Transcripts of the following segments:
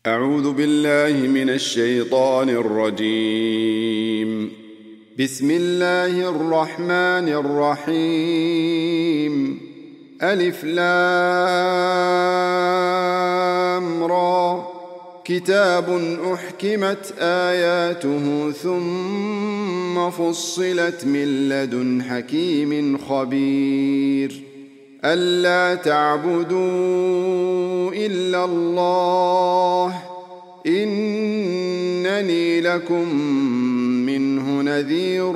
أعوذ بالله من الشيطان الرجيم. بسم الله الرحمن الرحيم. ألف لام را. كتاب أحكمت آياته ثم فصلت من لدن حكيم خبير. ألا تعبدوا إلا الله إنني لكم منه نذير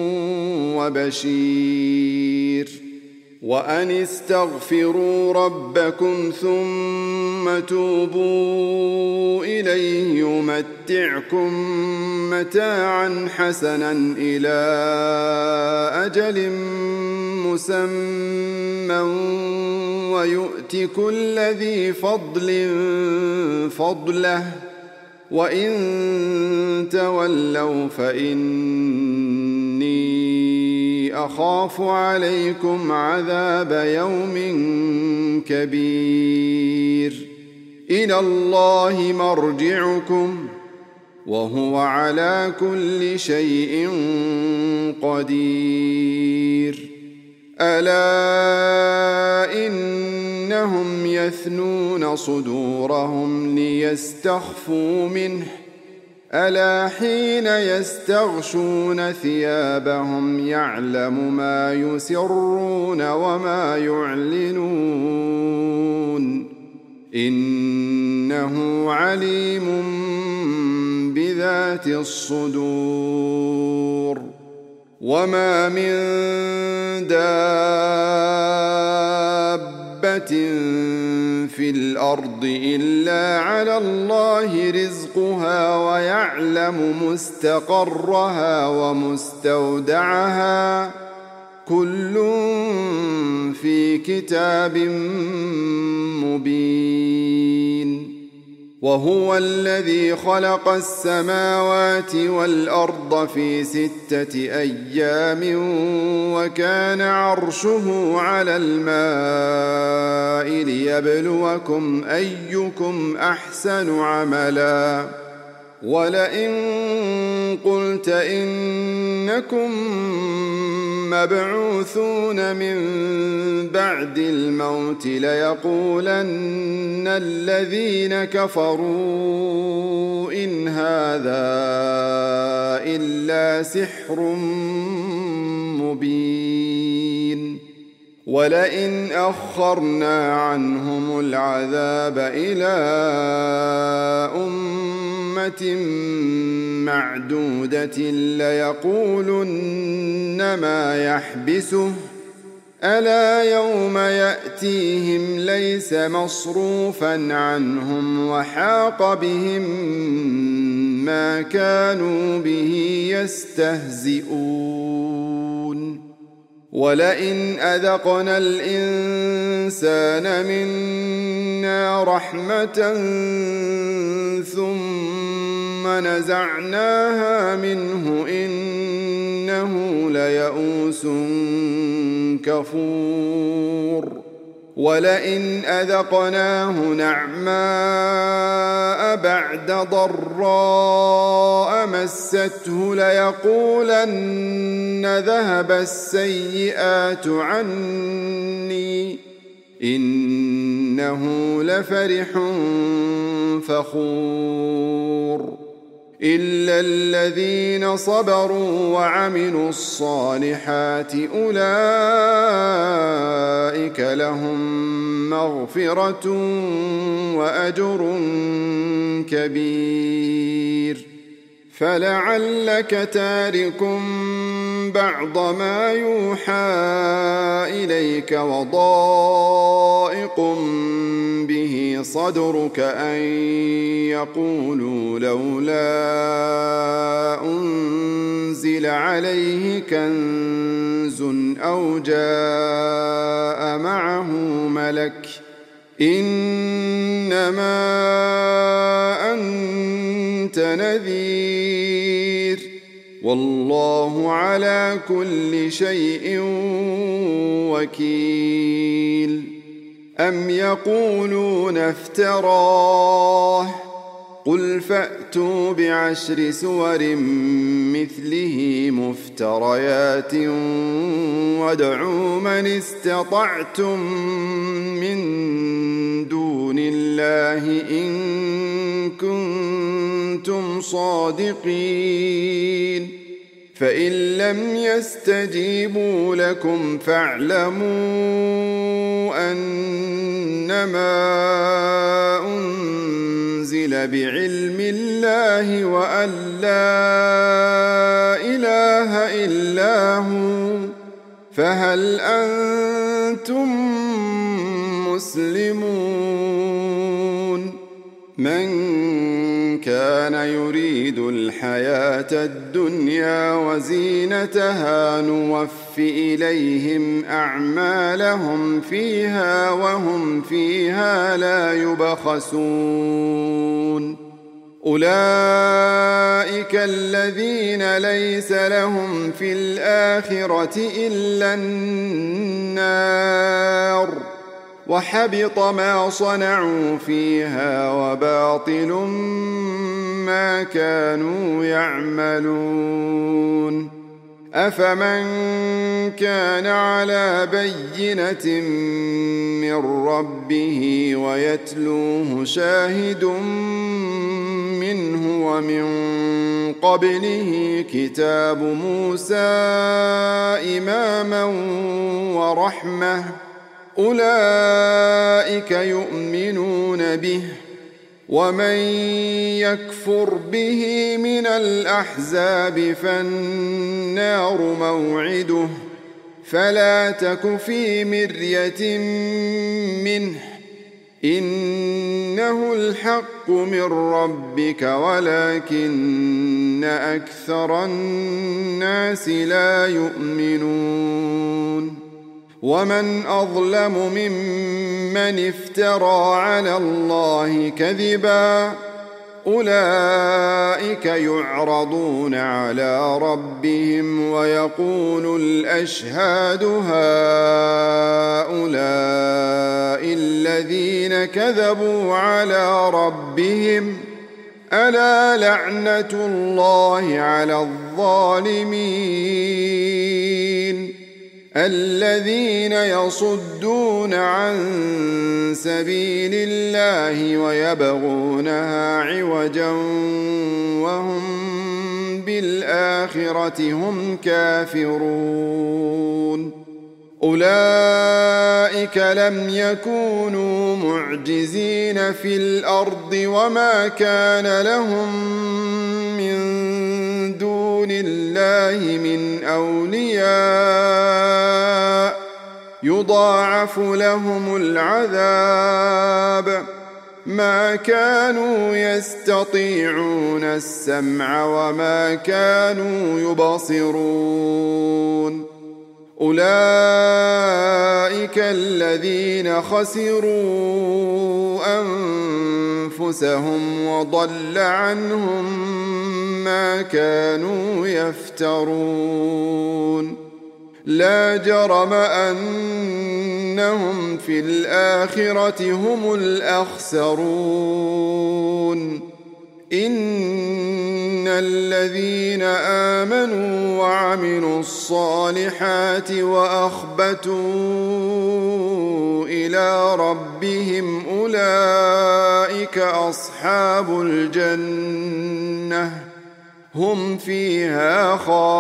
وبشير. وأن استغفروا ربكم ثم توبوا إليه يمتعكم متاعا حسنا إلى أجل مسمى ويؤت كل ذي فضل فضله وإن تولوا فإني أخاف عليكم عذاب يوم كبير. إلى الله مرجعكم وهو على كل شيء قدير. ألا إنهم يثنون صدورهم ليستخفوا منه ألا حين يستغشون ثيابهم يعلم ما يسرون وما يعلنون إنه عليم بذات الصدور. وما من دابة في الأرض إلا على الله رزقها ويعلم مستقرها ومستودعها كل في كتاب مبين. وهو الذي خلق السماوات والأرض في 6 أيام وكان عرشه على الماء ليبلوكم أيكم أحسن عملا. ولئن قلت إنكم مبعوثون من بعد الموت ليقولن الذين كفروا إن هذا إلا سحر مبين. ولئن أخرنا عنهم العذاب إلى أمة معدودة ليقولن ما يحبسه ألا يوم يأتيهم ليس مصروفا عنهم وحاق بهم ما كانوا به يستهزئون. ولئن أذقنا الإنسان منا رحمة ثم نزعناها منه إنه ليئوس كفور. ولئن أذقناه نعماء بعد ضراء مسته ليقولن ذهب السيئات عني إنه لفرح فخور. إلا الذين صبروا وعملوا الصالحات أولئك لهم مغفرة وأجر كبير. فلعلك تارك بعض ما يوحى إليك وضائق به صدرك أن يقولوا لولا أنزل عليه كنز أو جاء معه ملك إنما أنت نذير والله على كل شيء وكيل. أم يقولون افتراه قل فأتوا ب10 سور مثله مفتريات وادعوا من استطعتم من دون الله إن كنتم صادقين فإن لم يستجيبوا لكم فاعلموا أنما أنزل بعلم الله وأن لا إله إلا هو فهل أنتم مسلمون من كان يريد الحياة الدنيا وزينتها نوف إليهم أعمالهم فيها وهم فيها لا يبخسون أولئك الذين ليس لهم في الآخرة إلا النار وحبط ما صنعوا فيها وباطل ما كانوا يعملون أفمن كان على بينة من ربه ويتلوه شاهد منه ومن قبله كتاب موسى إماما ورحمة أولئك يؤمنون به ومن يكفر به من الأحزاب فالنار موعده فلا تك في مرية منه إنه الحق من ربك ولكن أكثر الناس لا يؤمنون ومن أظلم ممن افترى على الله كذبا أولئك يعرضون على ربهم ويقول الأشهاد هؤلاء الذين كذبوا على ربهم ألا لعنة الله على الظالمين الذين يصدون عن سبيل الله ويبغونها عوجا وهم بالآخرة هم كافرون أولئك لم يكونوا معجزين في الأرض وما كان لهم من دون الله من أولياء يضاعف لهم العذاب ما كانوا يستطيعون السمع وما كانوا يبصرون أولئك الذين خسروا أنفسهم وضل عنهم ما كانوا يفترون لا جرم أنهم في الآخرة هم الأخسرون إن الذين آمنوا وعملوا الصالحات وأخبتوا إلى ربهم أولئك أصحاب الجنة هم فيها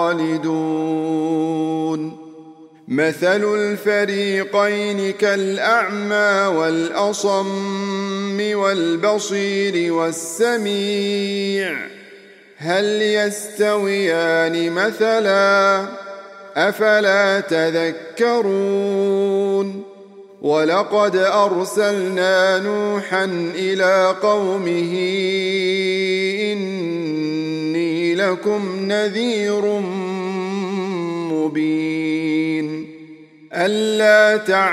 خالدون مثل الفريقين كالأعمى والأصم والبصير والسميع هل يستويان مثلا أفلا تذكرون ولقد أرسلنا نوحا إلى قومه إني لكم نذير مبين ألا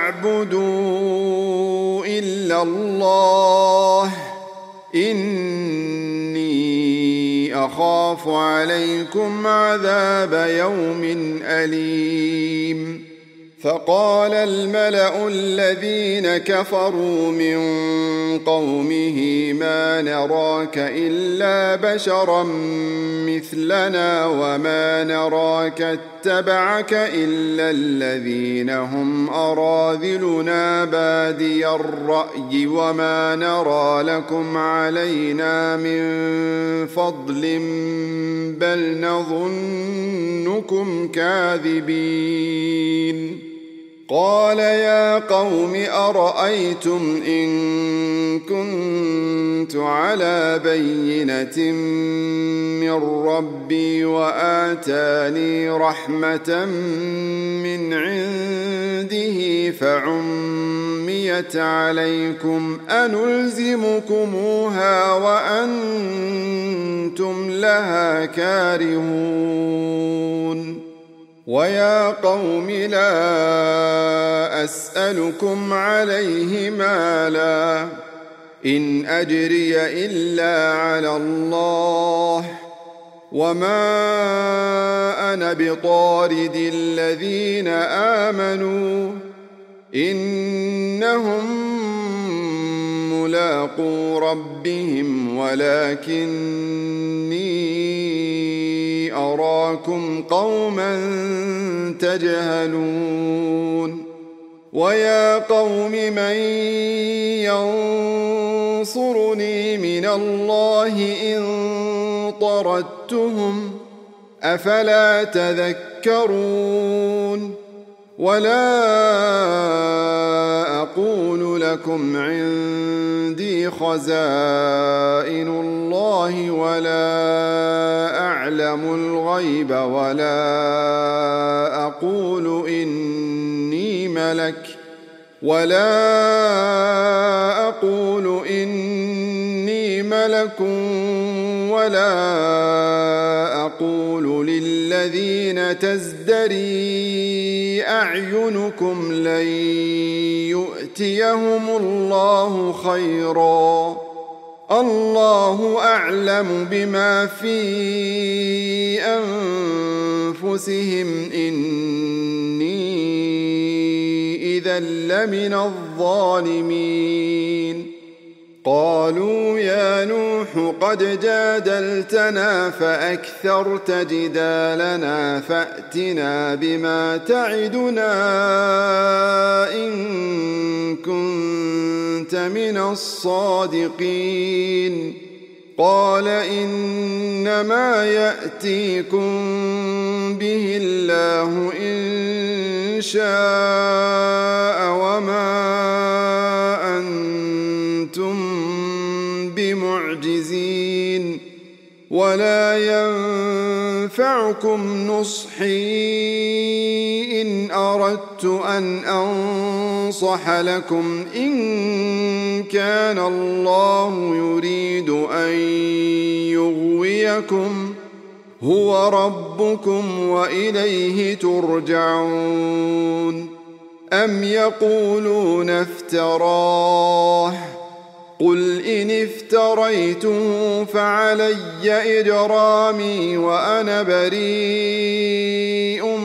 تعبدوا إلا الله إني أخاف عليكم عذاب يوم أليم فقال الملأ الذين كفروا من قومه ما نراك إلا بشرا مثلنا وما نراك اتبعك إلا الذين هم أراذلنا بادي الرأي وما نرى لكم علينا من فضل بل نظنكم كاذبين. قال يا قوم أرأيتم إن كنت على بينة من ربي وآتاني رحمة من عنده فعميت عليكم أنلزمكموها وأنتم لها كارهون. ويا قوم لا أسألكم عليه مالا إن أجري إلا على الله وما أنا بطارد الذين آمنوا إنهم ملاقو ربهم ولكني أراكم قوما تجهلون. ويا قوم من ينصرني من الله إن طردتهم أفلا تذكرون. ولا أقول لكم عندي خزائن الله ولا أعلم الغيب ولا أقول إني ملك ولا أقول للذين تزدري أعينكم لن يؤتيهم الله خيرا الله أعلم بما في أنفسهم إني إذا لمن الظالمين. قالوا يا نوح قد جادلتنا فأكثرت جدالنا فأتنا بما تعدنا إن كنت من الصادقين. قال إنما يأتيكم به الله إن شاء وما أنتم بمعجزين ولا ينفعكم نصحي إن أردت أن أنصح لكم إن كان الله يريد أن يغويكم هو ربكم وإليه ترجعون. أم يقولون افتراه قل إن افتريته فعلي إجرامي وأنا بريء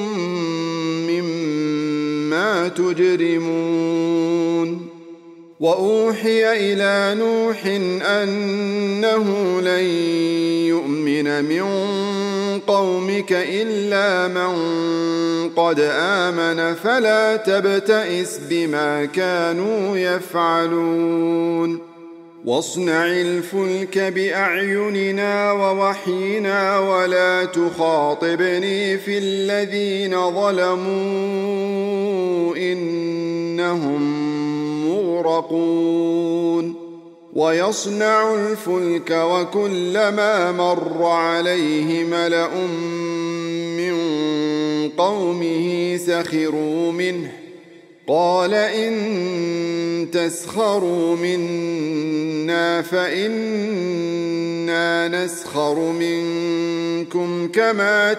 مما تجرمون. وأوحي إلى نوح أنه لن يؤمن من قومك إلا من قد آمن فلا تبتئس بما كانوا يفعلون. واصنع الفلك بأعيننا ووحينا ولا تخاطبني في الذين ظلموا إنهم مغرقون. ويصنع الفلك وكلما مر عليه ملأ من قومه سخروا منه قال إن تسخروا منا فإنا نسخر منكم كما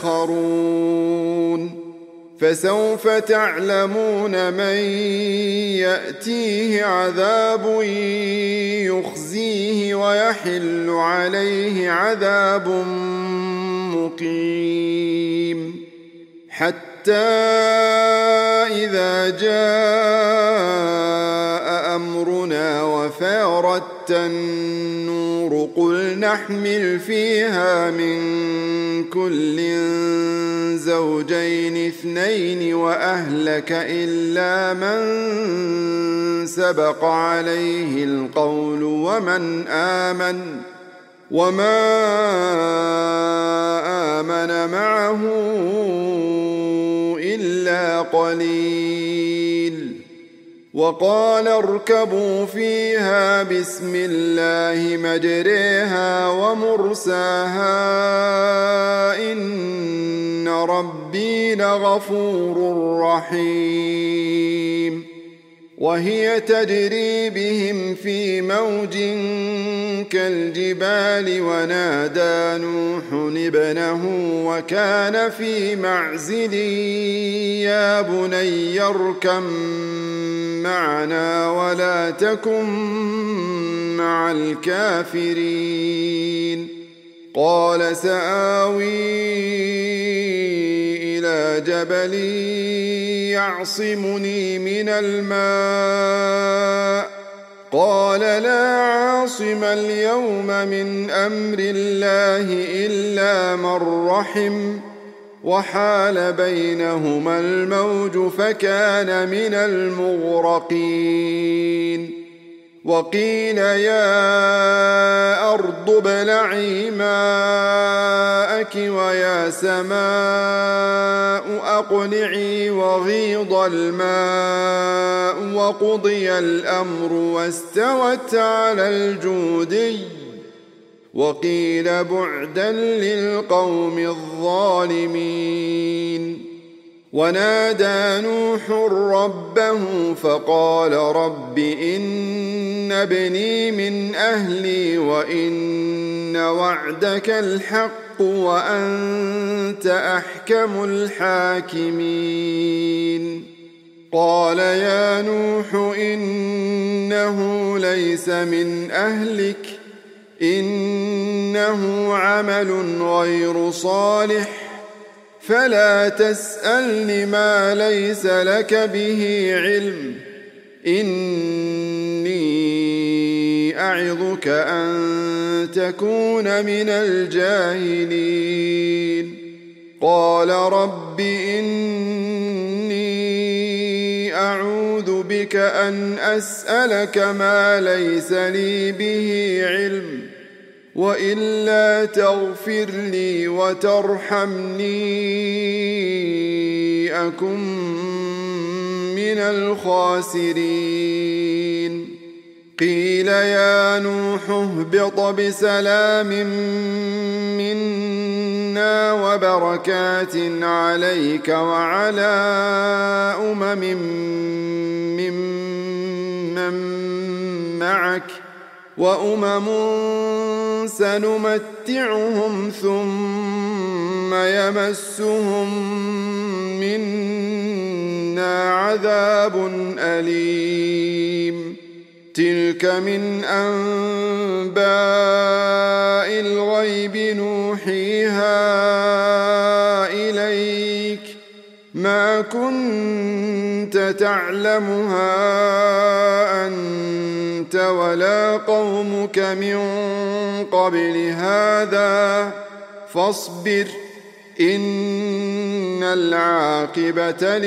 تسخرون. فسوف تعلمون من يأتيه عذاب يخزيه ويحل عليه عذاب مقيم. حتى إذا جاء أمرنا وفارت النور قل نحمل فيها من كل زوجين اثنين وأهلك إلا من سبق عليه القول وما آمن معه إلا قليل. وقال اركبوا فيها بسم الله مجريها ومرساها إن ربي لغفور رحيم. وهي تجري بهم في موج كالجبال ونادى نوح ابنه وكان في معزل يا بني اركب معنا ولا تكن مع الكافرين. قال سآوي إلى جبل يعصمني من الماء قال لا عاصم اليوم من أمر الله إلا من رحم وحال بينهما الموج فكان من المغرقين. وقيل يا أرض ابلعي ماءك ويا سماء أقلعي وغيض الماء وقضي الأمر واستوت على الجودي وقيل بعدا للقوم الظالمين. ونادى نوح ربه فقال رب إن ابني من أهلي وإن وعدك الحق وأنت أحكم الحاكمين. قال يا نوح إنه ليس من أهلك إنه عمل غير صالح فلا تسألني ما ليس لك به علم إني أعظك أن تكون من الجاهلين. قال رب إني أعوذ بك أن أسألك ما ليس لي به علم وإلا تغفر لي وترحمني أكن من الخاسرين. قيل يا نوح اهبط بسلام منا وبركات عليك وعلى ممن معك وأمم سنمتعهم ثم يمسهم منا عذاب أليم. تلك من أنباء الغيب نوحيها إليك ما كنت تعلمها أنت ولا قومك من قبل هذا فاصبر إن العاقبة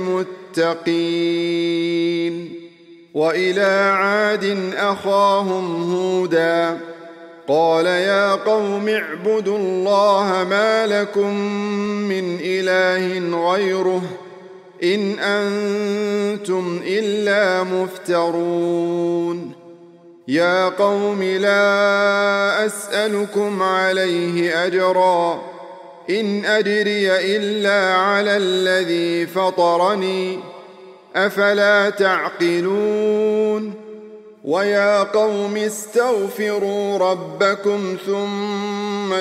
للمتقين. وإلى عاد أخاهم هودا قال يا قوم اعبدوا الله ما لكم من إله غيره إن أنتم إلا مفترون. يا قوم لا أسألكم عليه أجرا إن أجري إلا على الذي فطرني أفلا تعقلون. ويا قوم استغفروا ربكم ثم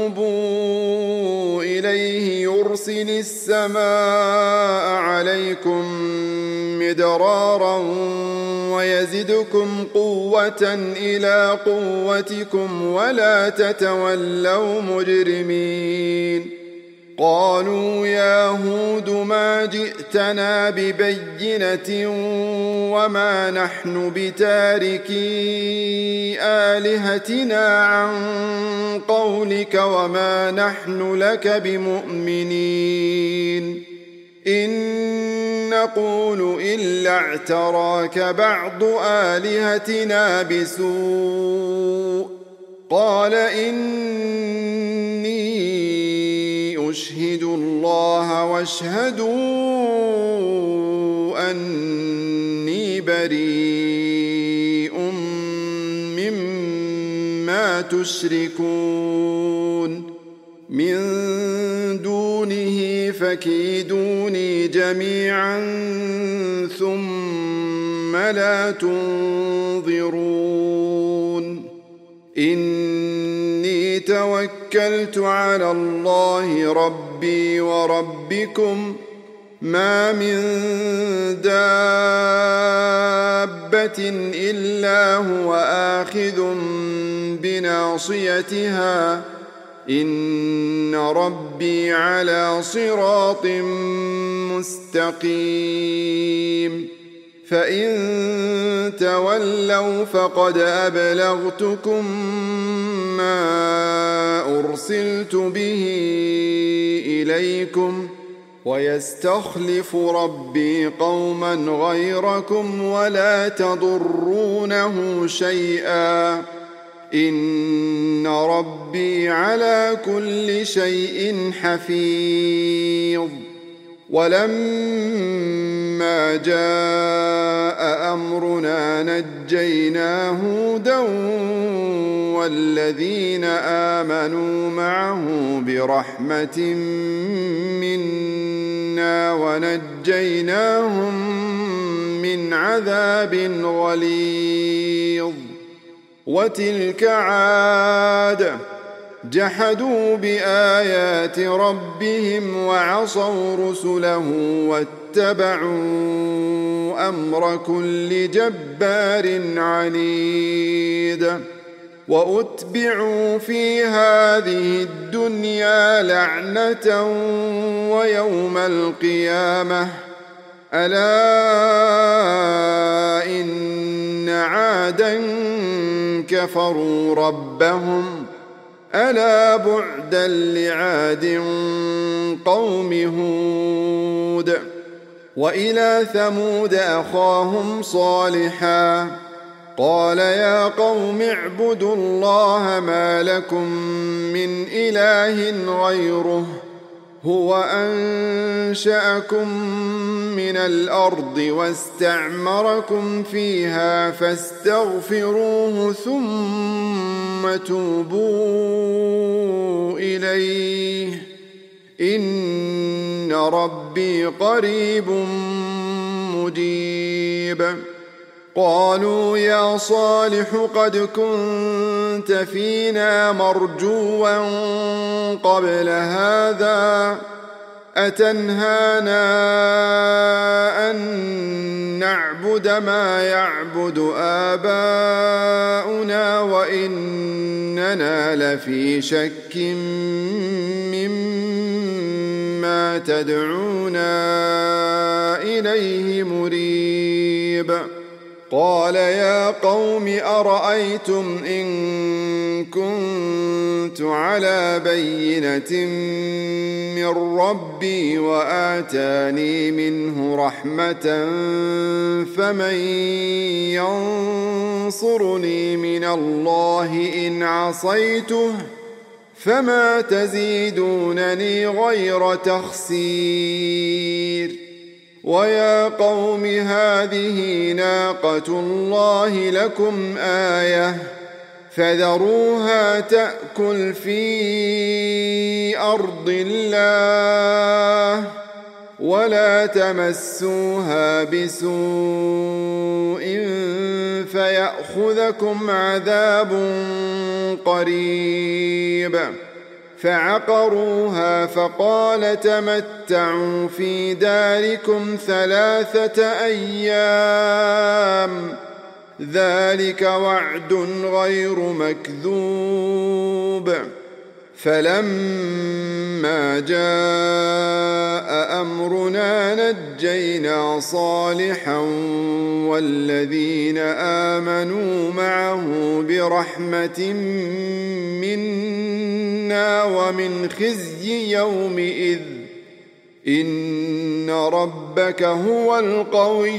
توبوا إليه يرسل السماء عليكم مدرارا ويزدكم قوة إلى قوتكم ولا تتولوا مجرمين. قالوا يا هود ما جئتنا ببينة وما نحن بتاركي آلهتنا عن قولك وما نحن لك بمؤمنين إن نقول إلا اعتراك بعض آلهتنا بسوء قال إني أشهد الله واشهدوا أني بريء مما تشركون من دونه فكيدوني جميعا ثم لا تنظرون إني توكلت على الله ربي وربكم ما من دابة إلا هو آخذ بناصيتها إن ربي على صراط مستقيم فإن تولوا فقد أبلغتكم ما أرسلت به إليكم ويستخلف ربي قوما غيركم ولا تضرونه شيئا إن ربي على كل شيء حفيظ ولما جاء أمرنا نجينا هودا والذين آمنوا معه برحمة منا ونجيناهم من عذاب غليظ وتلك عاد جحدوا بآيات ربهم وعصوا رسله واتبعوا أمر كل جبار عنيد وأتبعوا في هذه الدنيا لعنة ويوم القيامة ألا إن عادا كفروا ربهم ألا بعدا لعاد قوم هود وإلى ثمود أخاهم صالحا قال يا قوم اعبدوا الله ما لكم من إله غيره هو أنشأكم من الأرض واستعمركم فيها فاستغفروه ثم توبوا إليه إن ربي قريب مجيب قالوا يا صالح قد كنت فينا مرجوا قبل هذا أتنهانا أن نعبد ما يعبد آباؤنا وإننا لفي شك مما تدعونا إليه مريب قال يا قوم أرأيتم إن كنت على بينة من ربي وآتاني منه رحمة فمن ينصرني من الله إن عصيته فما تزيدونني غير تخسير ويا قوم هذه ناقة الله لكم آية فذروها تأكل في أرض الله ولا تمسوها بسوء فيأخذكم عذاب قريب فعقروها فقال تمتعوا في داركم 3 أيام ذلك وعد غير مكذوب فلما جاء أمرنا نجينا صالحا والذين آمنوا معه برحمة منا ومن خزي يومئذ إن ربك هو القوي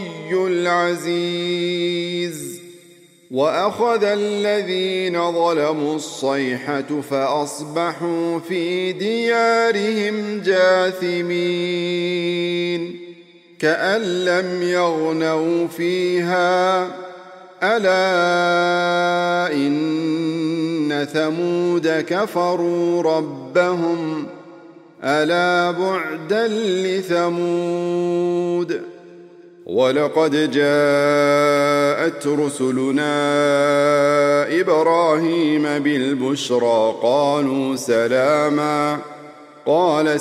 العزيز وأخذ الذين ظلموا الصيحة فأصبحوا في ديارهم جاثمين كأن لم يغنوا فيها ألا إن ثمود كفروا ربهم ألا بعدا لثمود ولقد جاءت رسلنا إبراهيم بالبشرى قالوا سلاما قال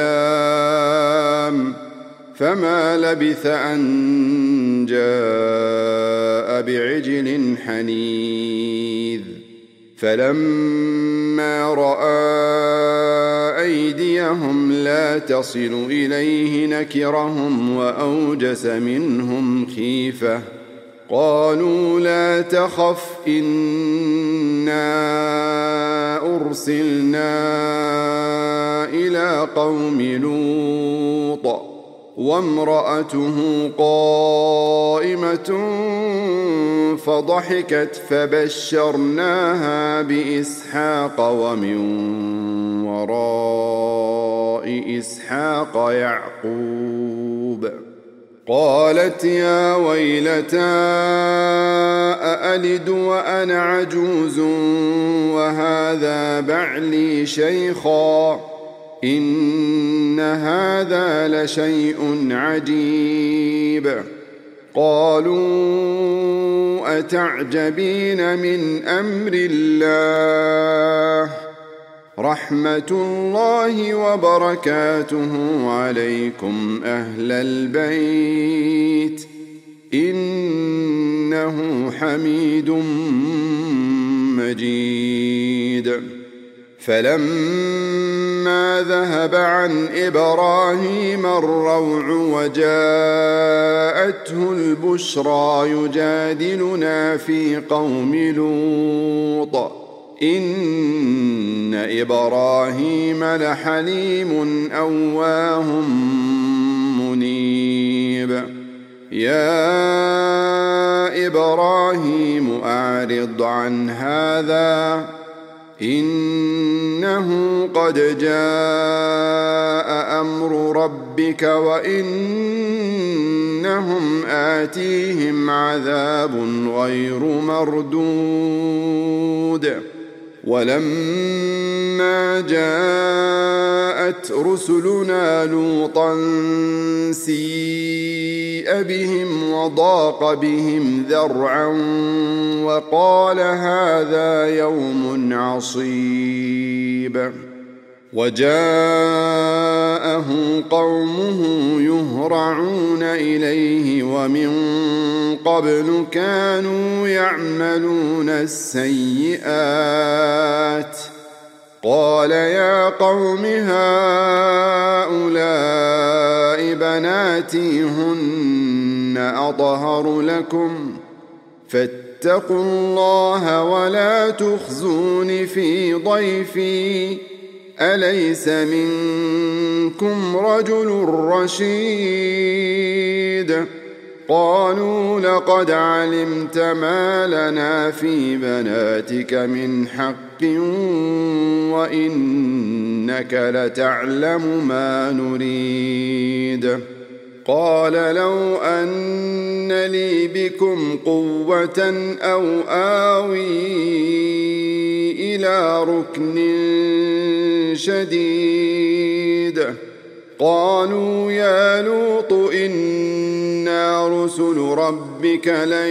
سلام فما لبث أن جاء بعجل حنيذ فلما رأى أيديهم لا تصل إليه نكرهم وأوجس منهم خيفة قالوا لا تخف إنا أرسلنا إلى قوم لوط وامرأته قائمة فضحكت فبشرناها بإسحاق ومن وراء إسحاق يعقوب قالت يا ويلتى أألد وأنا عجوز وهذا بعلي شيخا إن هذا لشيء عجيب قالوا أتعجبين من أمر الله رحمة الله وبركاته عليكم أهل البيت إنه حميد مجيد فلما ذهب عن إبراهيم الروع وجاءته البشرى يجادلنا في قوم لوط إن إبراهيم لحليم أواه منيب يا إبراهيم أعرض عن هذا إنه قد جاء أمر ربك وإنهم آتيهم عذاب غير مردود ولما جاءت رسلنا لوطا سيء بهم وضاق بهم ذرعا وقال هذا يوم عصيب وجاءه قومه يهرعون إليه ومن قبل كانوا يعملون السيئات قال يا قوم هؤلاء بناتي هن أطهر لكم فاتقوا الله ولا تخزون في ضيفي أليس منكم رجل رشيد قالوا لقد علمت ما لنا في بناتك من حق وإنك لتعلم ما نريد قال لو أن لي بكم قوة أو آوي إلى ركن شديد قالوا يا لوط إنا رسل ربك لن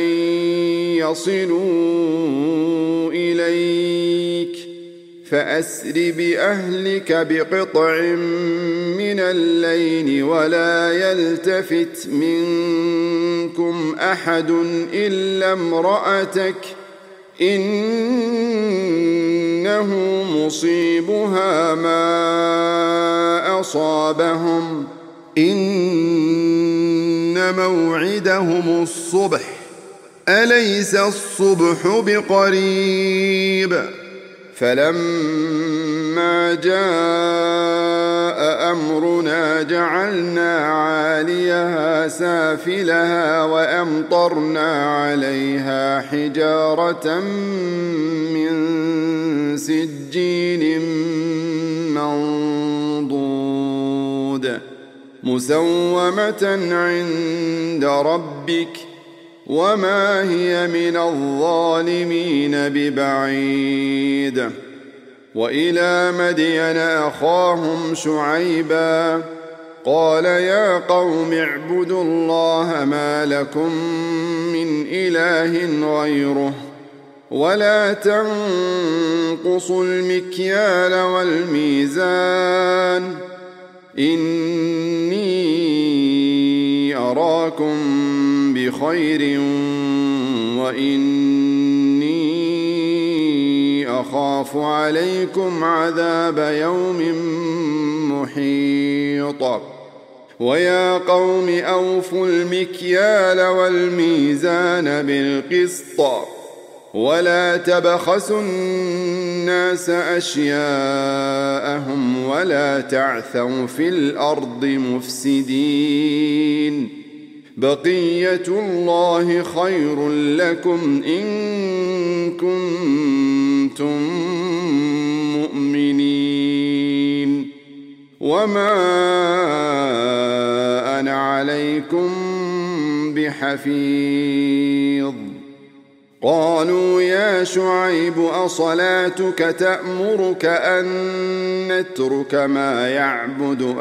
يصلوا إليك فأسر بأهلك بقطع من الليل ولا يلتفت منكم أحد إلا امرأتك إنه تصيبنه مصيبها ما أصابهم إن موعدهم الصبح أليس الصبح بقريب فلما جاء أمرنا جعلنا عاليها سافلها وأمطرنا عليها حجارة من سجيل منضود مسومة عند ربك وما هي من الظالمين ببعيد وإلى مدين أخاهم شعيبا قال يا قوم اعبدوا الله ما لكم من إله غيره ولا تنقصوا المكيال والميزان إني أراكم بخير وإني أخاف عليكم عذاب يوم محيط ويا قوم أوفوا المكيال والميزان بالقسط ولا تبخسوا الناس أشياءهم ولا تعثوا في الأرض مفسدين بقية الله خير لكم إن كنتم مؤمنين وما أنا عليكم بحفيظ قالوا يا شعيب أصلاتك تأمرك أن نترك ما يعبد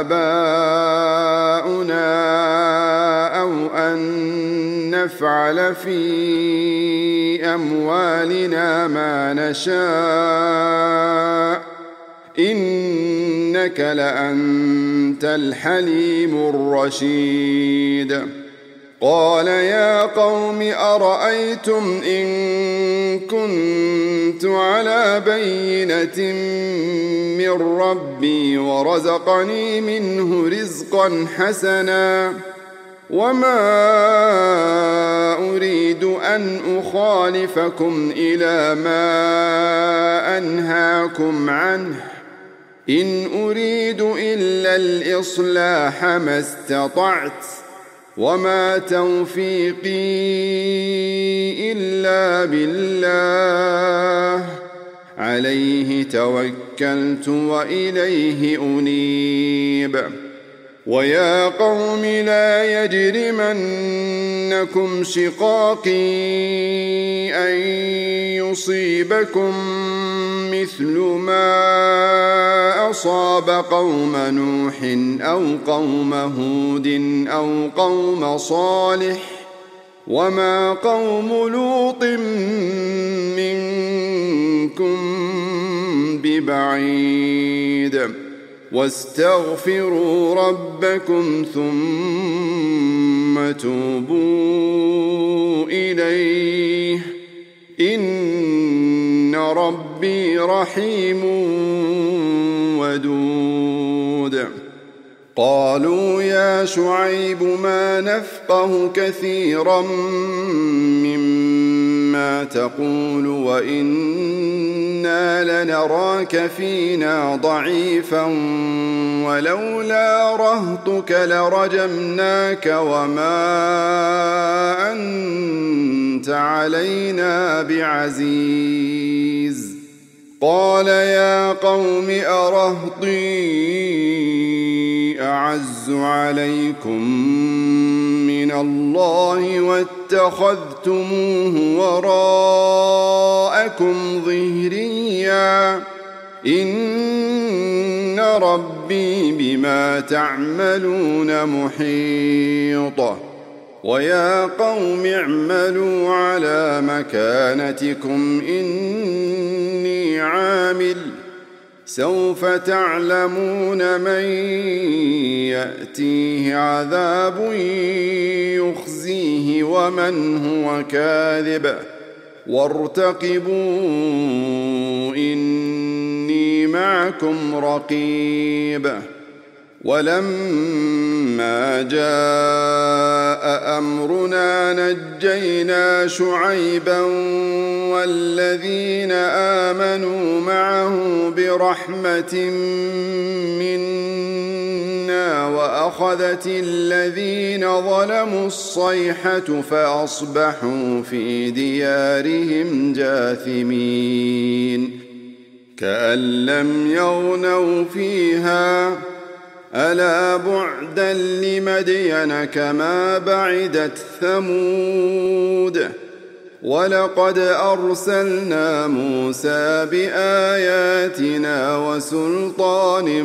آباؤنا أو أن نفعل في أموالنا ما نشاء إنك لأنت الحليم الرشيد قال يا قوم أرأيتم إن كنت على بينة من ربي ورزقني منه رزقا حسنا وما أريد أن أخالفكم إلى ما أنهاكم عنه إن أريد إلا الإصلاح ما استطعت وما توفيقي إلا بالله عليه توكلت وإليه أنيب ويا قوم لا يجرمنكم شقاقي أن يصيبكم مثل ما أصاب قوم نوح أو قوم هود أو قوم صالح وما قوم لوط منكم ببعيد واستغفروا ربكم ثم توبوا إليه إن ربي رحيم ودود قالوا يا شعيب ما نفقه كثيرا مما تقول وإنا لنراك فينا ضعيفا ولولا رهطك لرجمناك وما أنت علينا بعزيز قال يا قوم أرهطي أعز عليكم من الله واتخذتموه وراءكم ظهريا إن ربي بما تعملون محيط ويا قوم اعملوا على مكانتكم إني عامل سوف تعلمون من يأتيه عذاب يخزيه ومن هو كاذب وارتقبوا إني معكم رقيب ولما جاء أمرنا نجينا شعيبا والذين آمنوا معه برحمة منا وأخذت الذين ظلموا الصيحة فأصبحوا في ديارهم جاثمين كأن لم يغنوا فيها ألا بعدا لمدين كما بعدت ثمود ولقد أرسلنا موسى بآياتنا وسلطان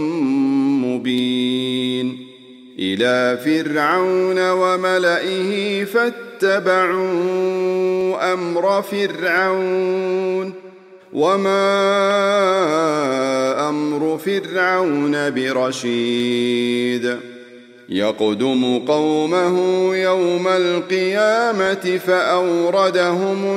مبين إلى فرعون وملئه فاتبعوا أمر فرعون وما أمر فرعون برشيد يقدم قومه يوم القيامة فأوردهم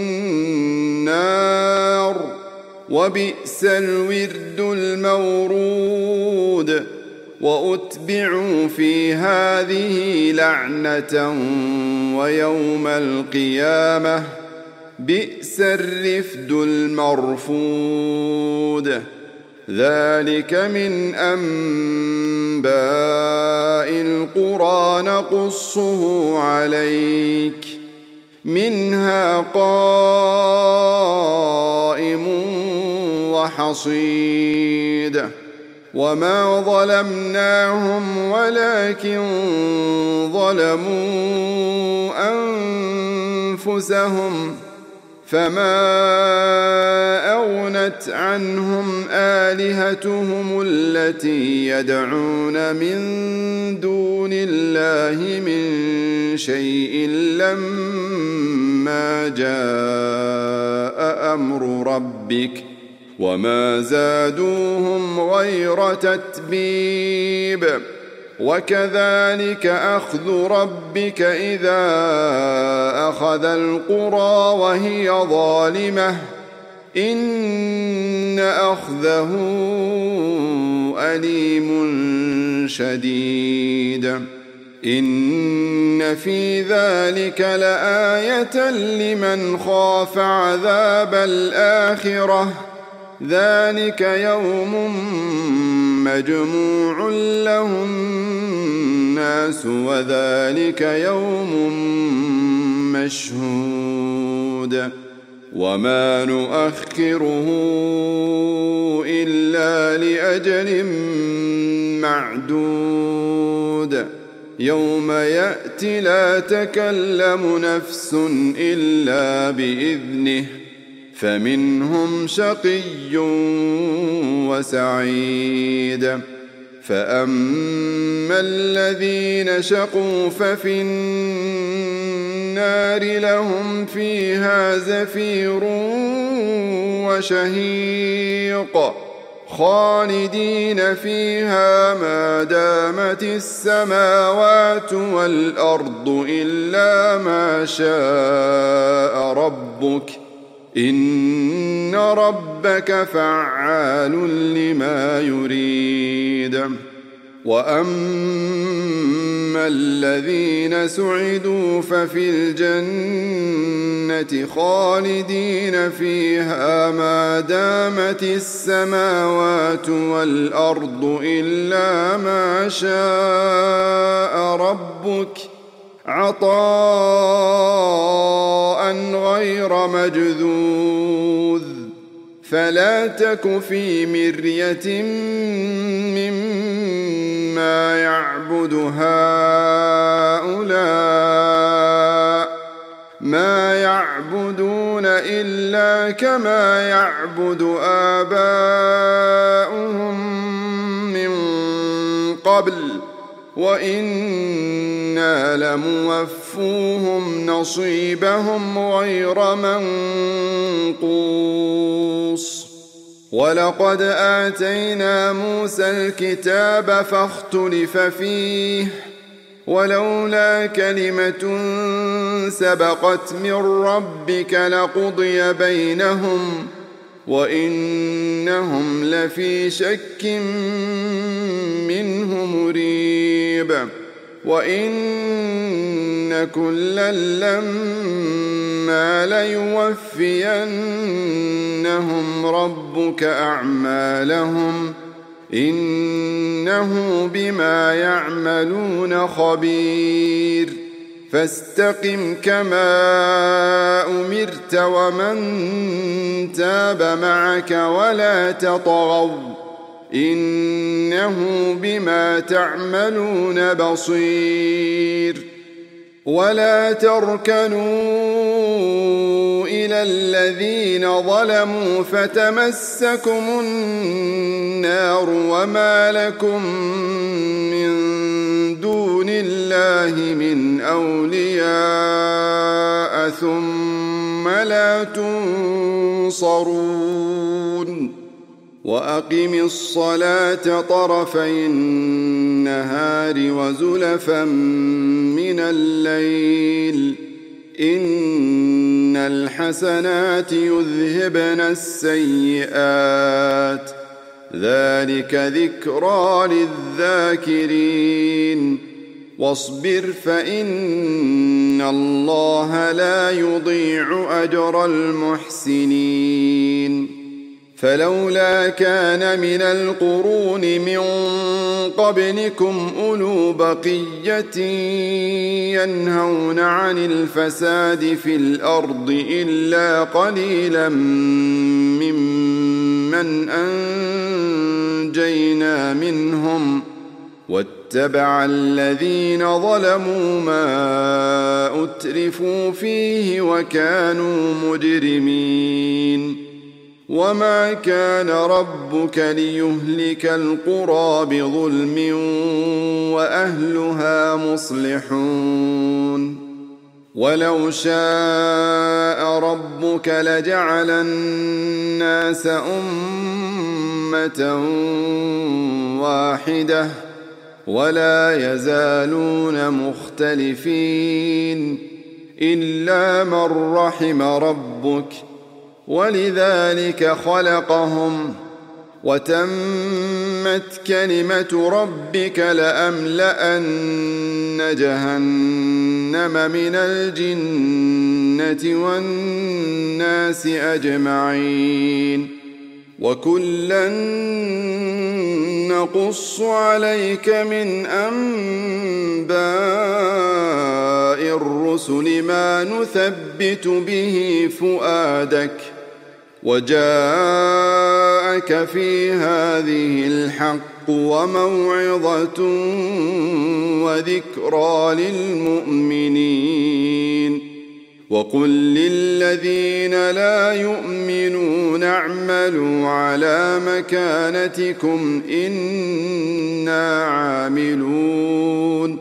النار وبئس الورد المورود وأتبعوا في هذه لعنة ويوم القيامة بئس الرفد المرفود ذلك من أنباء القرى نقصه عليك منها قائم وحصيد وما ظلمناهم ولكن ظلموا أنفسهم فما أغنت عنهم آلهتهم التي يدعون من دون الله من شيء لما جاء أمر ربك وما زادوهم غير تتبيب وكذلك أخذ ربك إذا أخذ القرى وهي ظالمة إن أخذه أليم شديد إن في ذلك لآية لمن خاف عذاب الآخرة ذلك يوم مجموع له الناس وذلك يوم مشهود وما نؤخره إلا لأجل معدود يوم يأتي لا تكلم نفس إلا بإذنه فمنهم شقي وسعيد فأما الذين شقوا ففي النار لهم فيها زفير وشهيق خالدين فيها ما دامت السماوات والأرض إلا ما شاء ربك إن ربك فعال لما يريد وأما الذين سعدوا ففي الجنة خالدين فيها ما دامت السماوات والأرض إلا ما شاء ربك عطاء غير مجذوذ فلا تك في مرية مما يعبد هؤلاء ما يعبدون إلا كما يعبد آباؤهم من قبل وإنا لموفوهم نصيبهم غير منقوص ولقد آتينا موسى الكتاب فاختلف فيه ولولا كلمة سبقت من ربك لقضي بينهم وإنهم لفي شك منه مريب وإن كلا لما ليوفينهم ربك أعمالهم إنه بما يعملون خبير فاستقم كما أمرت ومن تاب معك ولا تطغوا إنه بما تعملون بصير ولا تركنوا إلى الذين ظلموا فتمسكم النار وما لكم من دون الله من أولياء ثم لا تنصرون وأقم الصلاة طرفي النهار وزلفا من الليل إن الحسنات يذهبن السيئات ذلك ذكرى للذاكرين واصبر فإن الله لا يضيع أجر المحسنين فلولا كان من القرون من قبلكم أولو بقية ينهون عن الفساد في الأرض إلا قليلا ممن أنجينا منهم واتبع الذين ظلموا ما أترفوا فيه وكانوا مجرمين وما كان ربك ليهلك القرى بظلم وأهلها مصلحون ولو شاء ربك لجعل الناس أمة واحدة ولا يزالون مختلفين إلا من رحم ربك ولذلك خلقهم وتمت كلمة ربك لأملأن جهنم من الجنة والناس أجمعين وكلا نقص عليك من أنباء الرسل ما نثبت به فؤادك وجاءك في هذه الحق وموعظة وذكرى للمؤمنين وقل للذين لا يؤمنون اعملوا على مكانتكم إنا عاملون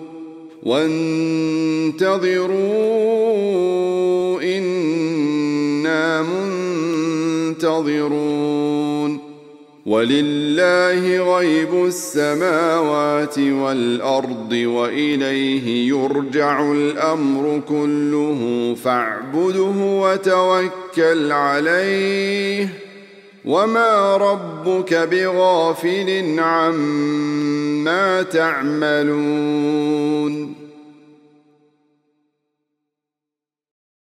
وانتظروا إنا منتظرون ولله غيب السماوات والأرض وإليه يرجع الأمر كله فاعبده وتوكل عليه وما ربك بغافل عما تعملون